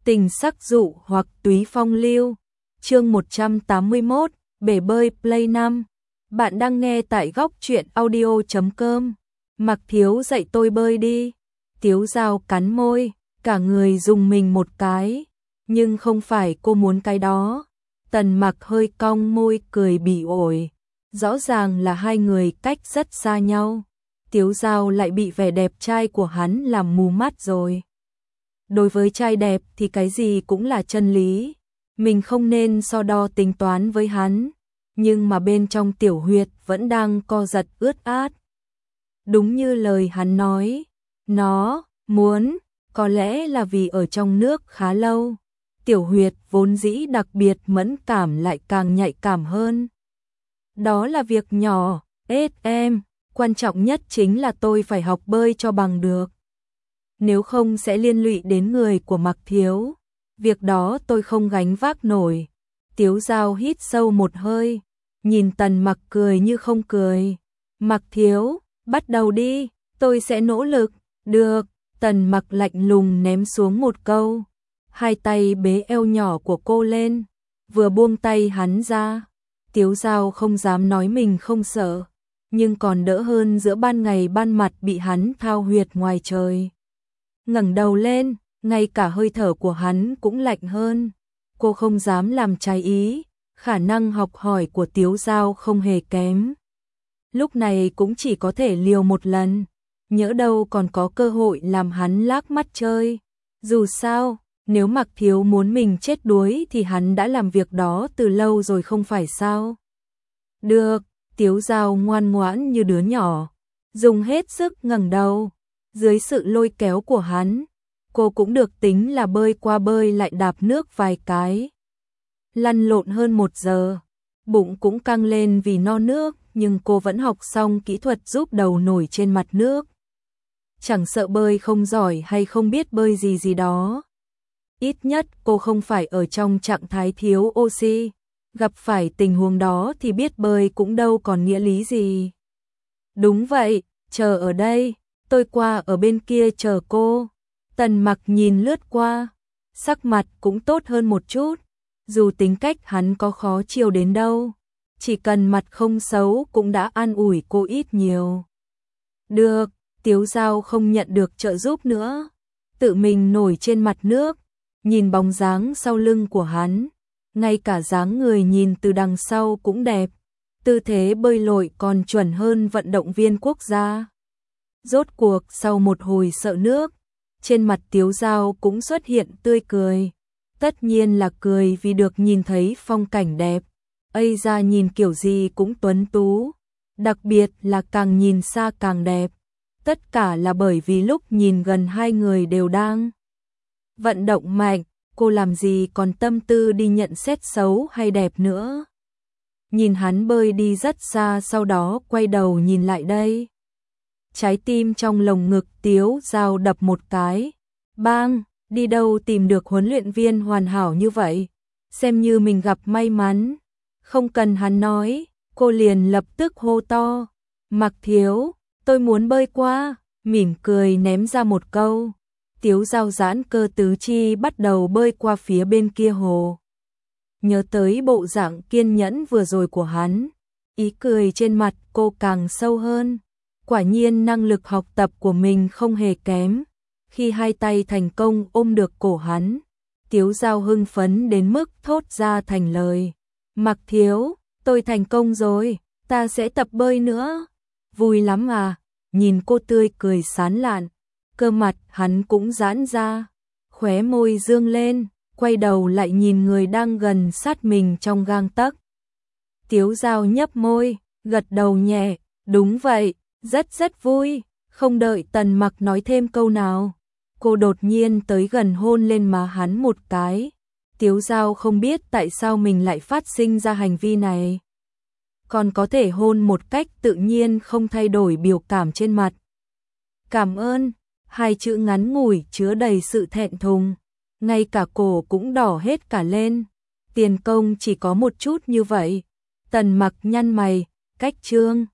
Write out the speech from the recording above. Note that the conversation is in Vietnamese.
Tình sắc dụ hoặc túy phong lưu. Chương 181, bể bơi Play 5. Bạn đang nghe tại góc truyện audio.com. Mặc Thiếu dạy tôi bơi đi. Tiếu Dao cắn môi, cả người dùng mình một cái. Nhưng không phải cô muốn cái đó. Tần Mặc hơi cong môi cười bỉ ổi. Rõ ràng là hai người cách rất xa nhau. Tiếu Dao lại bị vẻ đẹp trai của hắn làm mù mắt rồi. Đối với trai đẹp thì cái gì cũng là chân lý. Mình không nên so đo tính toán với hắn. Nhưng mà bên trong tiểu huyệt vẫn đang co giật ướt át. Đúng như lời hắn nói. Nó muốn, có lẽ là vì ở trong nước khá lâu. Tiểu huyệt vốn dĩ đặc biệt mẫn cảm lại càng nhạy cảm hơn. Đó là việc nhỏ, em. Quan trọng nhất chính là tôi phải học bơi cho bằng được. Nếu không sẽ liên lụy đến người của Mặc Thiếu. Việc đó tôi không gánh vác nổi. Tiếu Dao hít sâu một hơi, nhìn Tần Mặc cười như không cười. Mặc Thiếu, bắt đầu đi, tôi sẽ nỗ lực. Được, Tần Mặc lạnh lùng ném xuống một câu. Hai tay bế eo nhỏ của cô lên, vừa buông tay hắn ra. Tiếu Dao không dám nói mình không sợ, nhưng còn đỡ hơn giữa ban ngày ban mặt bị hắn thao huyệt ngoài trời. Ngẩng đầu lên, ngay cả hơi thở của hắn cũng lạnh hơn. Cô không dám làm trái ý, khả năng học hỏi của Tiếu Dao không hề kém. Lúc này cũng chỉ có thể liều một lần, nhỡ đâu còn có cơ hội làm hắn lác mắt chơi. Dù sao, nếu Mặc Thiếu muốn mình chết đuối thì hắn đã làm việc đó từ lâu rồi không phải sao? Được, Tiếu Dao ngoan ngoãn như đứa nhỏ, dùng hết sức ngẩng đầu. Dưới sự lôi kéo của hắn, cô cũng được tính là bơi qua bơi lại đạp nước vài cái. Lăn lộn hơn 1 giờ, bụng cũng căng lên vì no nước, nhưng cô vẫn học xong kỹ thuật giúp đầu nổi trên mặt nước. Chẳng sợ bơi không giỏi hay không biết bơi gì đó. Ít nhất cô không phải ở trong trạng thái thiếu oxy. Gặp phải tình huống đó thì biết bơi cũng đâu còn nghĩa lý gì. Đúng vậy, chờ ở đây. Tôi qua ở bên kia chờ cô. Tần Mặc nhìn lướt qua, sắc mặt cũng tốt hơn một chút. Dù tính cách hắn có khó chiều đến đâu, chỉ cần mặt không xấu cũng đã an ủi cô ít nhiều. Được, Tiếu Dao không nhận được trợ giúp nữa, tự mình nổi trên mặt nước, nhìn bóng dáng sau lưng của hắn. Ngay cả dáng người nhìn từ đằng sau cũng đẹp, tư thế bơi lội còn chuẩn hơn vận động viên quốc gia. Rốt cuộc sau một hồi sợ nước, trên mặt Tiếu Dao cũng xuất hiện tươi cười. Tất nhiên là cười vì được nhìn thấy phong cảnh đẹp. Ây ra nhìn kiểu gì cũng tuấn tú, đặc biệt là càng nhìn xa càng đẹp. Tất cả là bởi vì lúc nhìn gần hai người đều đang vận động mạnh, cô làm gì còn tâm tư đi nhận xét xấu hay đẹp nữa. Nhìn hắn bơi đi rất xa, sau đó quay đầu nhìn lại đây. Trái tim trong lồng ngực Tiếu Dao đập một cái. Bang, đi đâu tìm được huấn luyện viên hoàn hảo như vậy? Xem như mình gặp may mắn. Không cần hắn nói, cô liền lập tức hô to. Mặc Thiếu, tôi muốn bơi qua. Mỉm cười ném ra một câu. Tiếu Dao giãn cơ tứ chi bắt đầu bơi qua phía bên kia hồ. Nhớ tới bộ dạng kiên nhẫn vừa rồi của hắn, ý cười trên mặt cô càng sâu hơn. Quả nhiên năng lực học tập của mình không hề kém. Khi hai tay thành công ôm được cổ hắn, Tiếu Dao hưng phấn đến mức thốt ra thành lời. Mặc Thiếu, tôi thành công rồi, ta sẽ tập bơi nữa. Vui lắm à? Nhìn cô tươi cười sán lạn, cơ mặt hắn cũng giãn ra, khóe môi dương lên, quay đầu lại nhìn người đang gần sát mình trong gang tấc. Tiếu Dao nhấp môi, gật đầu nhẹ, đúng vậy, rất vui. Không đợi Tần Mặc nói thêm câu nào, cô đột nhiên tới gần hôn lên má hắn một cái. Tiếu Dao không biết tại sao mình lại phát sinh ra hành vi này, còn có thể hôn một cách tự nhiên không thay đổi biểu cảm trên mặt. Cảm ơn, hai chữ ngắn ngủi chứa đầy sự thẹn thùng, ngay cả cổ cũng đỏ hết cả lên. Tiền công chỉ có một chút như vậy. Tần Mặc nhăn mày, cách trương.